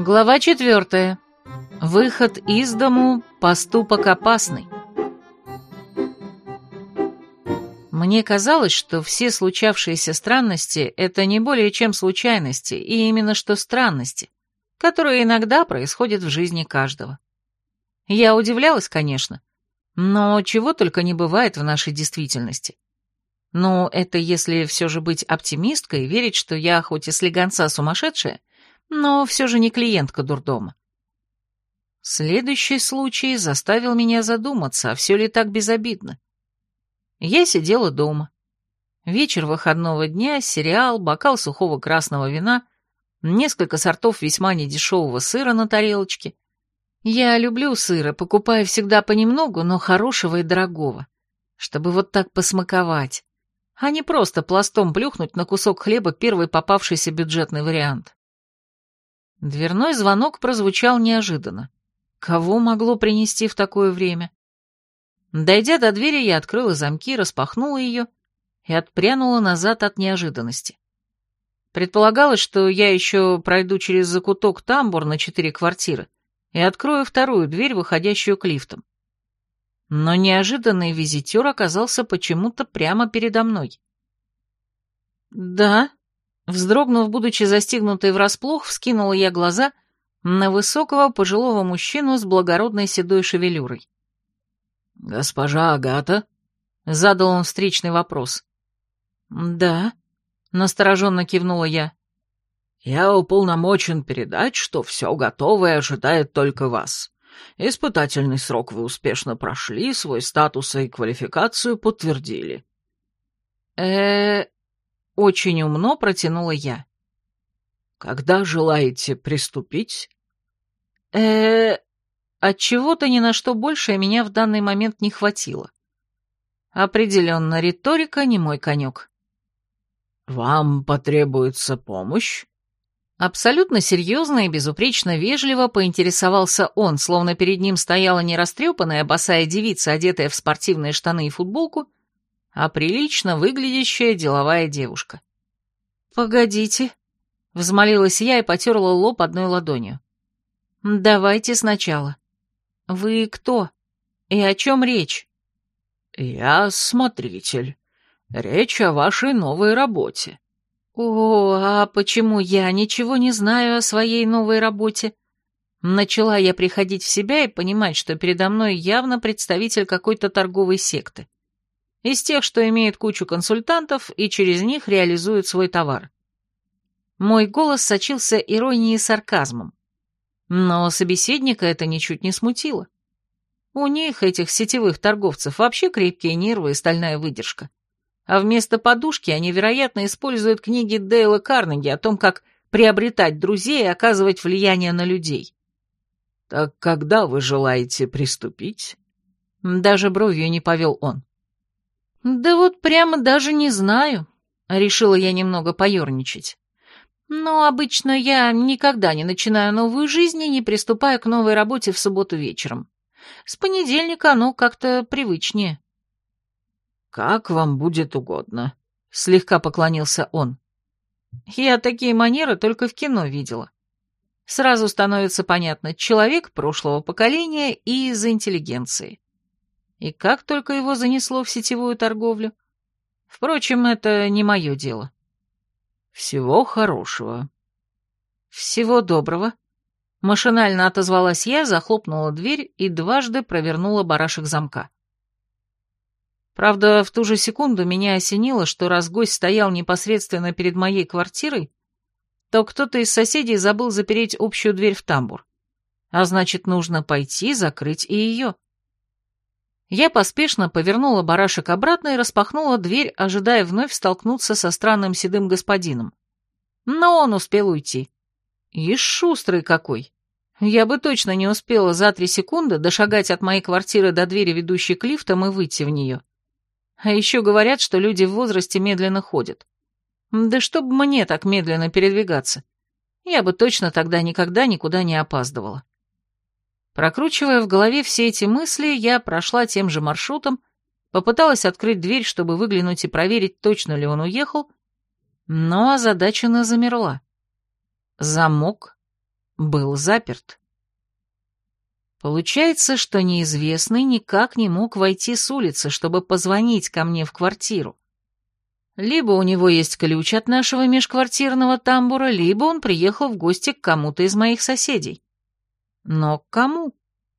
Глава 4. Выход из дому – поступок опасный. Мне казалось, что все случавшиеся странности – это не более чем случайности, и именно что странности, которые иногда происходят в жизни каждого. Я удивлялась, конечно, но чего только не бывает в нашей действительности. Но это если все же быть оптимисткой и верить, что я хоть и слегонца сумасшедшая, но все же не клиентка дурдома. Следующий случай заставил меня задуматься, а все ли так безобидно. Я сидела дома. Вечер выходного дня, сериал, бокал сухого красного вина, несколько сортов весьма недешевого сыра на тарелочке. Я люблю сыра, покупаю всегда понемногу, но хорошего и дорогого, чтобы вот так посмаковать, а не просто пластом плюхнуть на кусок хлеба первый попавшийся бюджетный вариант. Дверной звонок прозвучал неожиданно. Кого могло принести в такое время? Дойдя до двери, я открыла замки, распахнула ее и отпрянула назад от неожиданности. Предполагалось, что я еще пройду через закуток тамбур на 4 квартиры и открою вторую дверь, выходящую к лифтам. Но неожиданный визитер оказался почему-то прямо передо мной. «Да», вздрогнув, будучи застигнутой врасплох, вскинула я глаза на высокого пожилого мужчину с благородной седой шевелюрой. «Госпожа Агата?» — задал он встречный вопрос. «Да», — настороженно кивнула я. «Я уполномочен передать, что все готово и ожидает только вас. Испытательный срок вы успешно прошли, свой статус и квалификацию подтвердили». Очень умно протянула я. «Когда желаете приступить?» Отчего-то ни на что большее меня в данный момент не хватило. Определенно, риторика не мой конек. «Вам потребуется помощь?» Абсолютно серьезно и безупречно вежливо поинтересовался он, словно перед ним стояла не растрепанная босая девица, одетая в спортивные штаны и футболку, а прилично выглядящая деловая девушка. «Погодите», — взмолилась я и потерла лоб одной ладонью. «Давайте сначала. Вы кто? И о чем речь?» «Я смотритель. Речь о вашей новой работе». «О, а почему я ничего не знаю о своей новой работе?» Начала я приходить в себя и понимать, что передо мной явно представитель какой-то торговой секты. Из тех, что имеют кучу консультантов и через них реализуют свой товар. Мой голос сочился иронией и сарказмом. Но собеседника это ничуть не смутило. У них, этих сетевых торговцев, вообще крепкие нервы и стальная выдержка. А вместо подушки они, вероятно, используют книги Дейла Карнеги о том, как приобретать друзей и оказывать влияние на людей. «Так когда вы желаете приступить?» Даже бровью не повел он. «Да вот прямо даже не знаю», — решила я немного поерничать. «Но обычно я никогда не начинаю новую жизнь и не приступаю к новой работе в субботу вечером. С понедельника оно как-то привычнее». «Как вам будет угодно», — слегка поклонился он. Я такие манеры только в кино видела. Сразу становится понятно, человек прошлого поколения и из интеллигенции. И как только его занесло в сетевую торговлю. Впрочем, это не мое дело. «Всего хорошего». «Всего доброго». Машинально отозвалась я, захлопнула дверь и дважды провернула барашек замка. Правда, в ту же секунду меня осенило, что раз гость стоял непосредственно перед моей квартирой, то кто-то из соседей забыл запереть общую дверь в тамбур. А значит, нужно пойти закрыть и ее. Я поспешно повернула барашек обратно и распахнула дверь, ожидая вновь столкнуться со странным седым господином. Но он успел уйти. И шустрый какой. Я бы точно не успела за 3 секунды дошагать от моей квартиры до двери, ведущей к лифтам, и выйти в нее. А еще говорят, что люди в возрасте медленно ходят. Да чтоб мне так медленно передвигаться. Я бы точно тогда никогда никуда не опаздывала. Прокручивая в голове все эти мысли, я прошла тем же маршрутом, попыталась открыть дверь, чтобы выглянуть и проверить, точно ли он уехал, но озадаченно замерла. Замок был заперт. Получается, что неизвестный никак не мог войти с улицы, чтобы позвонить ко мне в квартиру. Либо у него есть ключ от нашего межквартирного тамбура, либо он приехал в гости к кому-то из моих соседей. Но к кому?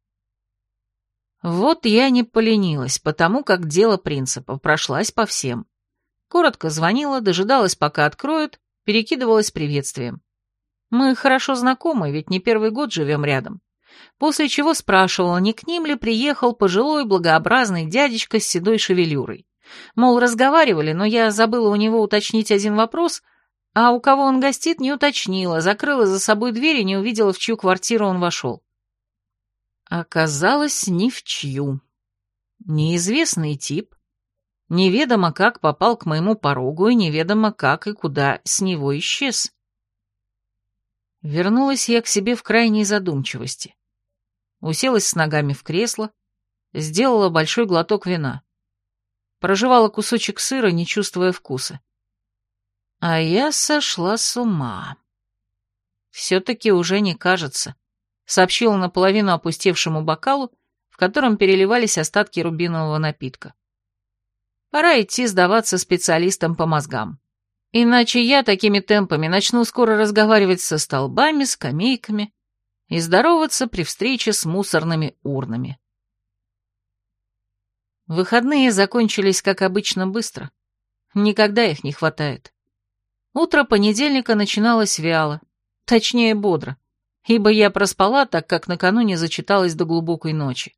Вот я не поленилась, потому как дело принципа, прошлась по всем. Коротко звонила, дожидалась, пока откроют, перекидывалась приветствием. Мы хорошо знакомы, ведь не первый год живем рядом. После чего спрашивала, не к ним ли приехал пожилой благообразный дядечка с седой шевелюрой. Мол, разговаривали, но я забыла у него уточнить один вопрос, а у кого он гостит, не уточнила, закрыла за собой дверь и не увидела, в чью квартиру он вошел. Оказалось, ни в чью. Неизвестный тип, неведомо как попал к моему порогу и неведомо как и куда с него исчез. Вернулась я к себе в крайней задумчивости. Уселась с ногами в кресло, сделала большой глоток вина. Прожевала кусочек сыра, не чувствуя вкуса. А я сошла с ума. Все-таки уже не кажется, сообщила наполовину опустевшему бокалу, в котором переливались остатки рубинового напитка. Пора идти сдаваться специалистам по мозгам. Иначе я такими темпами начну скоро разговаривать со столбами, скамейками и здороваться при встрече с мусорными урнами. Выходные закончились, как обычно, быстро. Никогда их не хватает. Утро понедельника начиналось вяло, точнее бодро, ибо я проспала, так как накануне зачиталась до глубокой ночи.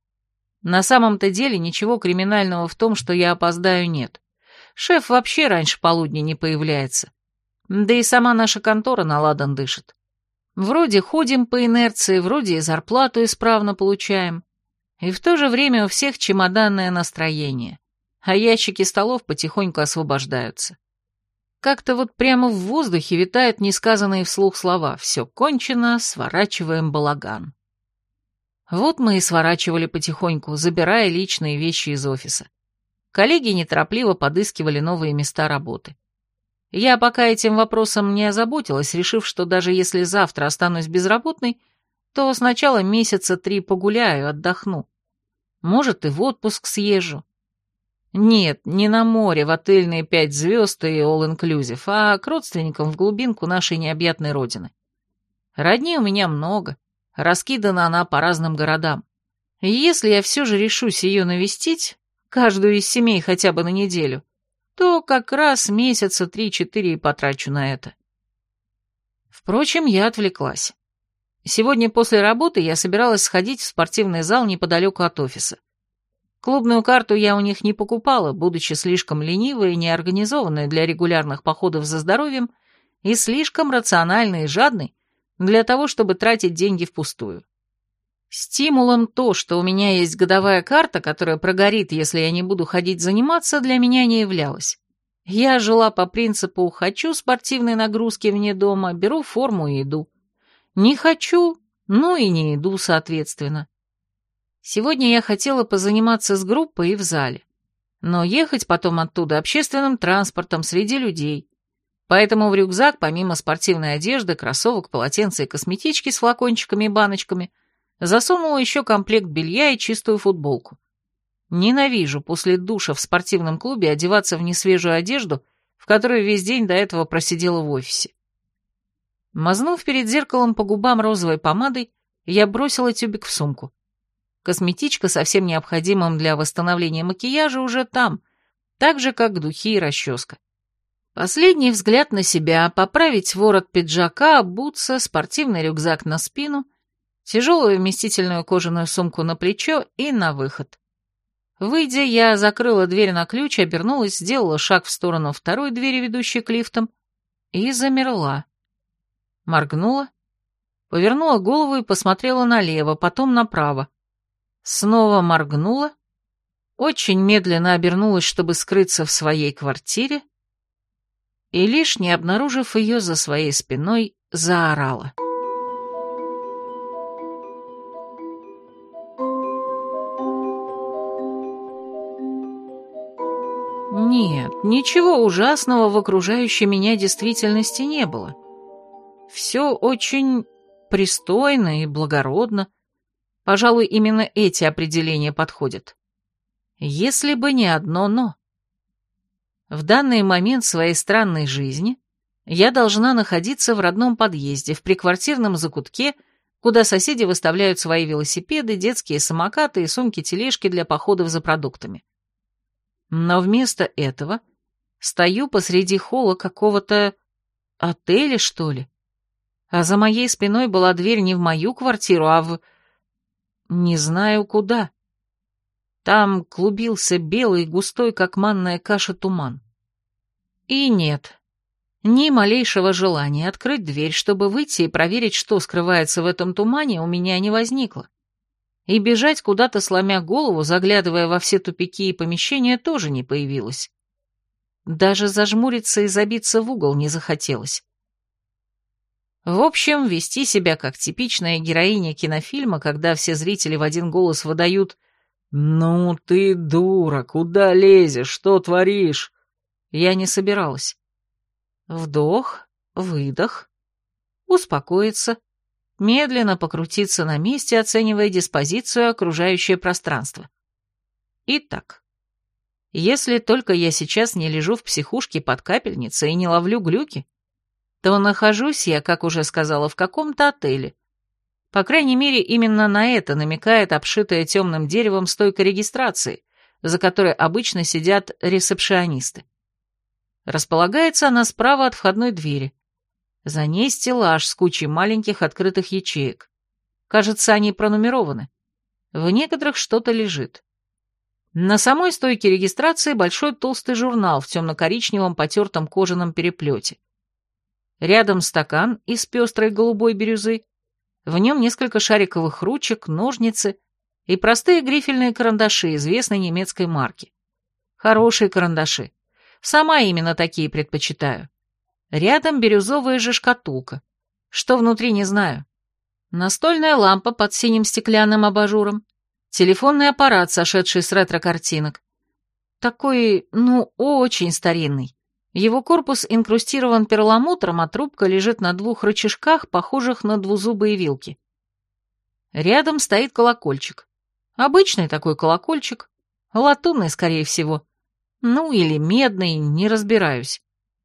На самом-то деле ничего криминального в том, что я опоздаю, нет. Шеф вообще раньше полудня не появляется. Да и сама наша контора на ладан дышит. Вроде ходим по инерции, вроде и зарплату исправно получаем. И в то же время у всех чемоданное настроение, а ящики столов потихоньку освобождаются. Как-то вот прямо в воздухе витают несказанные вслух слова «все кончено, сворачиваем балаган». Вот мы и сворачивали потихоньку, забирая личные вещи из офиса. Коллеги неторопливо подыскивали новые места работы. Я пока этим вопросом не озаботилась, решив, что даже если завтра останусь безработной, то сначала месяца 3 погуляю, отдохну. Может, и в отпуск съезжу. Нет, не на море, в отельные 5 звезд и all-inclusive, а к родственникам в глубинку нашей необъятной родины. Родни у меня много, раскидана она по разным городам. И если я все же решусь ее навестить, каждую из семей хотя бы на неделю, то как раз месяца 3-4 и потрачу на это. Впрочем, я отвлеклась. Сегодня после работы я собиралась сходить в спортивный зал неподалеку от офиса. Клубную карту я у них не покупала, будучи слишком ленивой и неорганизованной для регулярных походов за здоровьем и слишком рациональной и жадной для того, чтобы тратить деньги впустую. Стимулом то, что у меня есть годовая карта, которая прогорит, если я не буду ходить заниматься, для меня не являлось. Я жила по принципу «хочу спортивной нагрузки вне дома, беру форму и иду». Не хочу, ну и не иду, соответственно. Сегодня я хотела позаниматься с группой и в зале, но ехать потом оттуда общественным транспортом среди людей. Поэтому в рюкзак, помимо спортивной одежды, кроссовок, полотенца и косметички с флакончиками и баночками, засунула еще комплект белья и чистую футболку. Ненавижу после душа в спортивном клубе одеваться в несвежую одежду, в которой весь день до этого просидела в офисе. Мазнув перед зеркалом по губам розовой помадой, я бросила тюбик в сумку. Косметичка со всем необходимым для восстановления макияжа уже там, так же, как духи и расческа. Последний взгляд на себя, поправить ворот пиджака, обуться, спортивный рюкзак на спину, тяжелую вместительную кожаную сумку на плечо и на выход. Выйдя, я закрыла дверь на ключ, обернулась, сделала шаг в сторону второй двери, ведущей к лифтам, и замерла. Моргнула, повернула голову и посмотрела налево, потом направо. Снова моргнула, очень медленно обернулась, чтобы скрыться в своей квартире, и лишь не обнаружив ее за своей спиной, заорала. Нет, ничего ужасного в окружающей меня действительности не было. Все очень пристойно и благородно. Пожалуй, именно эти определения подходят. Если бы не одно «но». В данный момент своей странной жизни я должна находиться в родном подъезде, в приквартирном закутке, куда соседи выставляют свои велосипеды, детские самокаты и сумки-тележки для походов за продуктами. Но вместо этого стою посреди холла какого-то отеля, что ли. А за моей спиной была дверь не в мою квартиру, а в... не знаю куда. Там клубился белый, густой, как манная каша, туман. И нет, ни малейшего желания открыть дверь, чтобы выйти и проверить, что скрывается в этом тумане, у меня не возникло. И бежать куда-то, сломя голову, заглядывая во все тупики и помещения, тоже не появилось. Даже зажмуриться и забиться в угол не захотелось. В общем, вести себя как типичная героиня кинофильма, когда все зрители в один голос выдают «Ну ты дура, куда лезешь, что творишь?» я не собиралась. Вдох, выдох, успокоиться, медленно покрутиться на месте, оценивая диспозицию окружающее пространство. Итак, если только я сейчас не лежу в психушке под капельницей и не ловлю глюки, то нахожусь я, как уже сказала, в каком-то отеле. По крайней мере, именно на это намекает обшитая темным деревом стойка регистрации, за которой обычно сидят ресепшионисты. Располагается она справа от входной двери. За ней стеллаж с кучей маленьких открытых ячеек. Кажется, они пронумерованы. В некоторых что-то лежит. На самой стойке регистрации большой толстый журнал в темно-коричневом потертом кожаном переплете. Рядом стакан из пестрой голубой бирюзы. В нем несколько шариковых ручек, ножницы и простые грифельные карандаши известной немецкой марки. Хорошие карандаши. Сама именно такие предпочитаю. Рядом бирюзовая же шкатулка. Что внутри, не знаю. Настольная лампа под синим стеклянным абажуром. Телефонный аппарат, сошедший с ретро-картинок. Такой, очень старинный. Его корпус инкрустирован перламутром, а трубка лежит на двух рычажках, похожих на двузубые вилки. Рядом стоит колокольчик. Обычный такой колокольчик. Латунный, скорее всего. Или медный, не разбираюсь.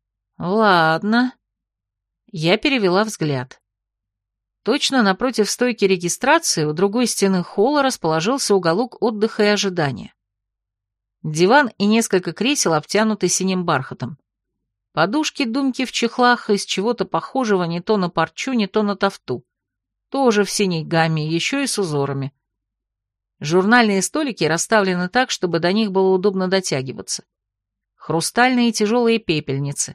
Ладно. Я перевела взгляд. Точно напротив стойки регистрации у другой стены холла расположился уголок отдыха и ожидания. Диван и несколько кресел обтянуты синим бархатом. Подушки-думки в чехлах из чего-то похожего не то на парчу, не то на тафту. Тоже в синей гамме, еще и с узорами. Журнальные столики расставлены так, чтобы до них было удобно дотягиваться. Хрустальные тяжелые пепельницы.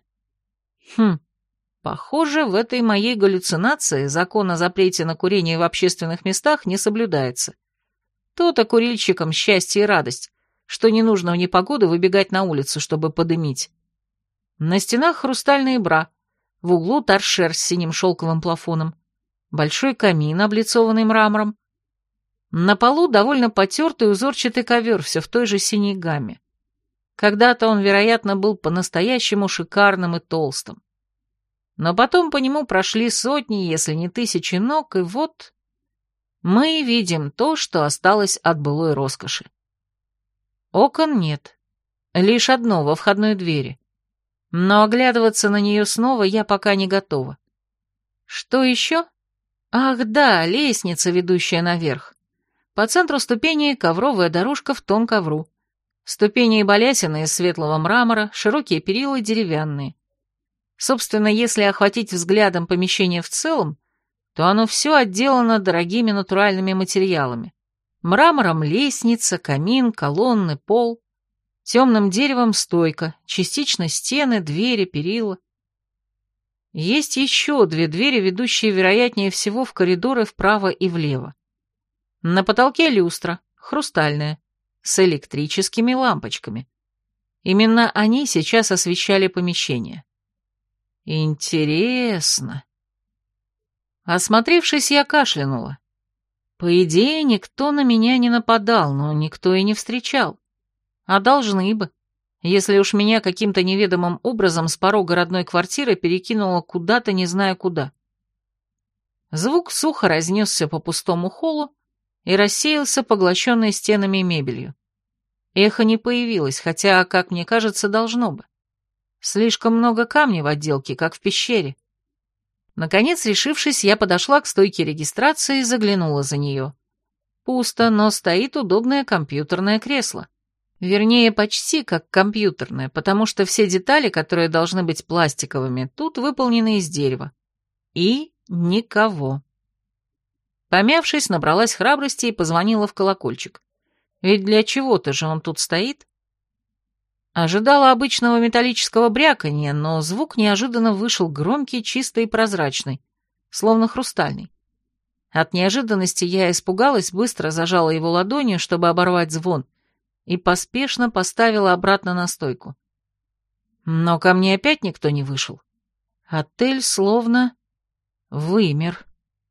Похоже, в этой моей галлюцинации закон о запрете на курение в общественных местах не соблюдается. То-то курильщикам счастье и радость, что не нужно в непогоду выбегать на улицу, чтобы подымить. На стенах хрустальные бра, в углу торшер с синим шелковым плафоном, большой камин, облицованный мрамором. На полу довольно потертый узорчатый ковер, все в той же синей гамме. Когда-то он, вероятно, был по-настоящему шикарным и толстым. Но потом по нему прошли сотни, если не тысячи ног, и вот мы видим то, что осталось от былой роскоши. Окон нет, лишь одно во входной двери. Но оглядываться на нее снова я пока не готова. Что еще? Ах да, лестница, ведущая наверх. По центру ступени ковровая дорожка в тон ковру. Ступени и балясины из светлого мрамора, широкие перила деревянные. Собственно, если охватить взглядом помещение в целом, то оно все отделано дорогими натуральными материалами. Мрамором лестница, камин, колонны, пол. Темным деревом стойка, частично стены, двери, перила. Есть еще две двери, ведущие, вероятнее всего, в коридоры вправо и влево. На потолке люстра, хрустальная, с электрическими лампочками. Именно они сейчас освещали помещение. Интересно. Осмотревшись, я кашлянула. По идее, никто на меня не нападал, но никто и не встречал. А должны бы, если уж меня каким-то неведомым образом с порога родной квартиры перекинуло куда-то не знаю куда. Звук сухо разнесся по пустому холлу и рассеялся поглощенной стенами и мебелью. Эхо не появилось, хотя, как мне кажется, должно бы. Слишком много камней в отделке, как в пещере. Наконец, решившись, я подошла к стойке регистрации и заглянула за нее. Пусто, но стоит удобное компьютерное кресло. Вернее, почти как компьютерное, потому что все детали, которые должны быть пластиковыми, тут выполнены из дерева. И никого. Помявшись, набралась храбрости и позвонила в колокольчик. Ведь для чего-то же он тут стоит. Ожидала обычного металлического бряканья, но звук неожиданно вышел громкий, чистый и прозрачный, словно хрустальный. От неожиданности я испугалась, быстро зажала его ладонью, чтобы оборвать звон, и поспешно поставила обратно на стойку. Но ко мне опять никто не вышел. Отель словно вымер.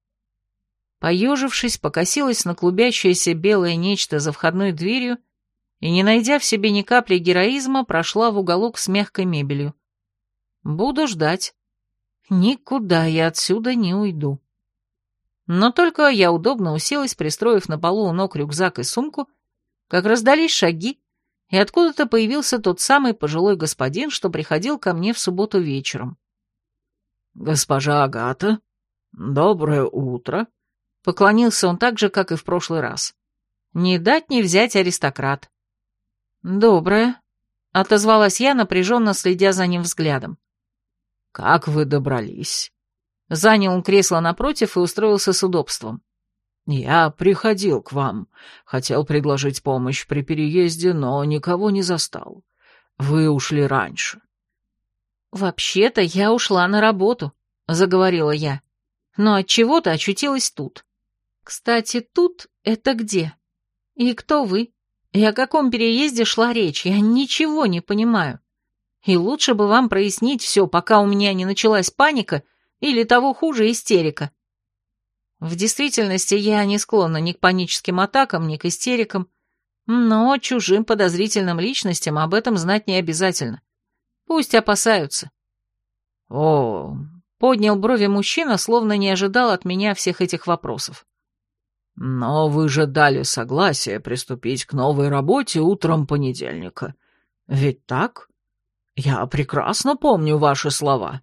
Поежившись, покосилась на клубящееся белое нечто за входной дверью и, не найдя в себе ни капли героизма, прошла в уголок с мягкой мебелью. Буду ждать. Никуда я отсюда не уйду. Но только я удобно уселась, пристроив на полу у ног рюкзак и сумку, как раздались шаги, и откуда-то появился тот самый пожилой господин, что приходил ко мне в субботу вечером. «Госпожа Агата, доброе утро», — поклонился он так же, как и в прошлый раз. Не дать не взять аристократ. «Доброе», — отозвалась я, напряженно следя за ним взглядом. «Как вы добрались?» Занял он кресло напротив и устроился с удобством. «Я приходил к вам, хотел предложить помощь при переезде, но никого не застал. Вы ушли раньше». «Вообще-то я ушла на работу», — заговорила я, «но отчего-то очутилась тут. Кстати, тут — это где? И кто вы? И о каком переезде шла речь? Я ничего не понимаю. И лучше бы вам прояснить все, пока у меня не началась паника или, того хуже, истерика». В действительности я не склонна ни к паническим атакам, ни к истерикам, но чужим подозрительным личностям об этом знать не обязательно. Пусть опасаются. «О...» — поднял брови мужчина, словно не ожидал от меня всех этих вопросов. «Но вы же дали согласие приступить к новой работе утром понедельника. Ведь так? Я прекрасно помню ваши слова».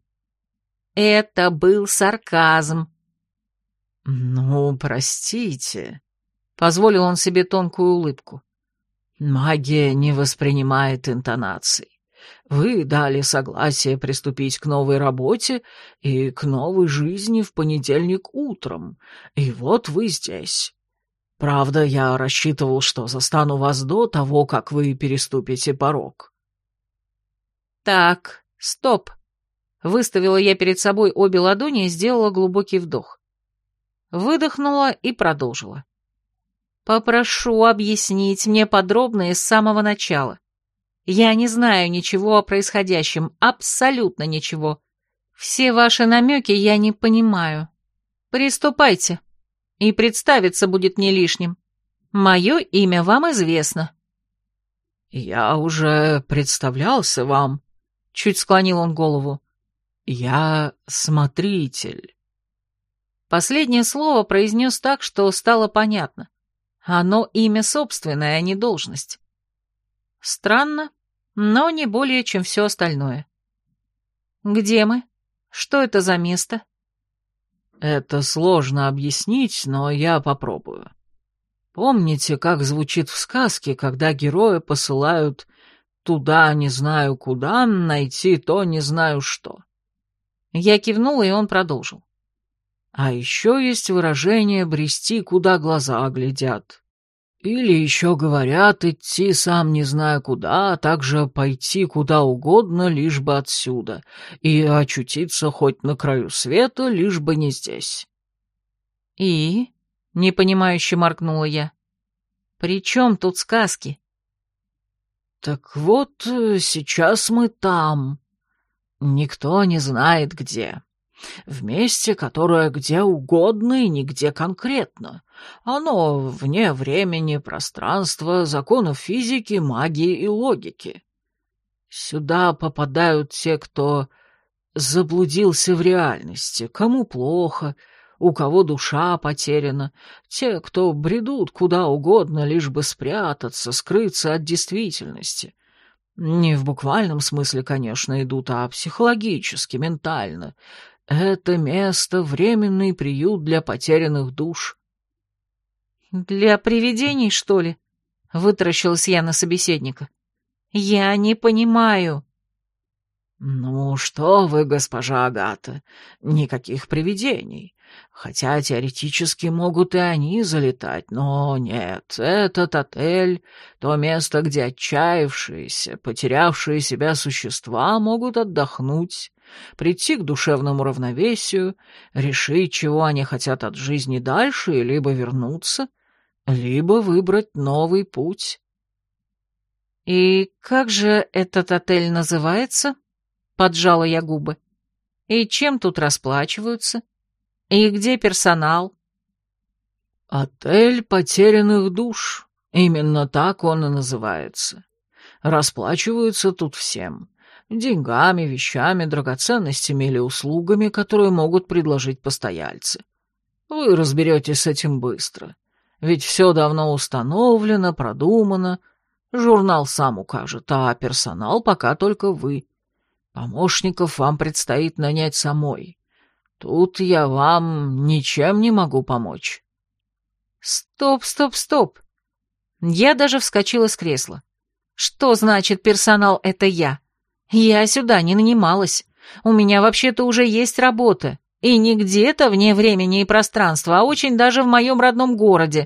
Это был сарказм. «Ну, простите», — позволил он себе тонкую улыбку. «Магия не воспринимает интонаций. Вы дали согласие приступить к новой работе и к новой жизни в понедельник утром, и вот вы здесь. Правда, я рассчитывал, что застану вас до того, как вы переступите порог». «Так, стоп», — выставила я перед собой обе ладони и сделала глубокий вдох. Выдохнула и продолжила. «Попрошу объяснить мне подробно и с самого начала. Я не знаю ничего о происходящем, абсолютно ничего. Все ваши намеки я не понимаю. Приступайте, и представиться будет не лишним. Мое имя вам известно». «Я уже представлялся вам», — чуть склонил он голову. «Я смотритель». Последнее слово произнес так, что стало понятно. Оно имя собственное, а не должность. Странно, но не более, чем все остальное. Где мы? Что это за место? Это сложно объяснить, но я попробую. Помните, как звучит в сказке, когда героя посылают туда не знаю куда, найти то не знаю что? Я кивнула, и он продолжил. А еще есть выражение «брести, куда глаза глядят». Или еще говорят «идти сам не знаю куда», а также «пойти куда угодно, лишь бы отсюда», и «очутиться хоть на краю света, лишь бы не здесь». «И?» — непонимающе моргнула я. «При чем тут сказки?» «Так вот, сейчас мы там. Никто не знает где. В месте, которое где угодно и нигде конкретно. Оно вне времени, пространства, законов физики, магии и логики. Сюда попадают те, кто заблудился в реальности, кому плохо, у кого душа потеряна, те, кто бредут куда угодно, лишь бы спрятаться, скрыться от действительности. Не в буквальном смысле, конечно, идут, а психологически, ментально. Это место — временный приют для потерянных душ». «Для привидений, что ли?» — вытаращилась я на собеседника. «Я не понимаю». «Ну что вы, госпожа Агата, никаких привидений. Хотя теоретически могут и они залетать, но нет, этот отель — то место, где отчаявшиеся, потерявшие себя существа могут отдохнуть, прийти к душевному равновесию, решить, чего они хотят от жизни дальше, и либо вернуться, либо выбрать новый путь». «И как же этот отель называется?» — поджала я губы. «И чем тут расплачиваются? И где персонал?» «Отель потерянных душ. Именно так он и называется. Расплачиваются тут всем. Деньгами, вещами, драгоценностями или услугами, которые могут предложить постояльцы. Вы разберетесь с этим быстро. Ведь все давно установлено, продумано. Журнал сам укажет, а персонал пока только вы. Помощников вам предстоит нанять самой. Тут я вам ничем не могу помочь». «Стоп, стоп, стоп!» Я даже вскочила с кресла. «Что значит персонал — это я? Я сюда не нанималась. У меня вообще-то уже есть работа. И не где-то вне времени и пространства, а очень даже в моем родном городе».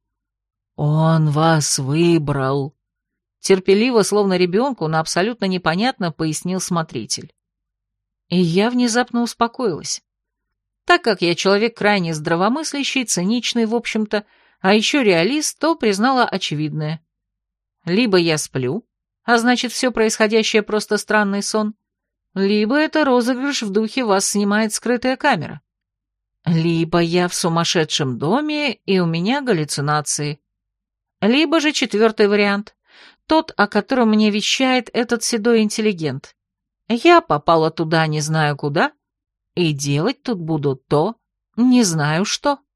«Он вас выбрал», — терпеливо, словно ребенку, но абсолютно непонятно пояснил смотритель. И я внезапно успокоилась. Так как я человек крайне здравомыслящий, циничный, в общем-то, а еще реалист, то признала очевидное. Либо я сплю, а значит, все происходящее просто странный сон, либо это розыгрыш в духе «вас снимает скрытая камера». Либо я в сумасшедшем доме, и у меня галлюцинации. Либо же четвертый вариант, тот, о котором мне вещает этот седой интеллигент. Я попала туда не знаю куда, и делать тут буду то, не знаю что.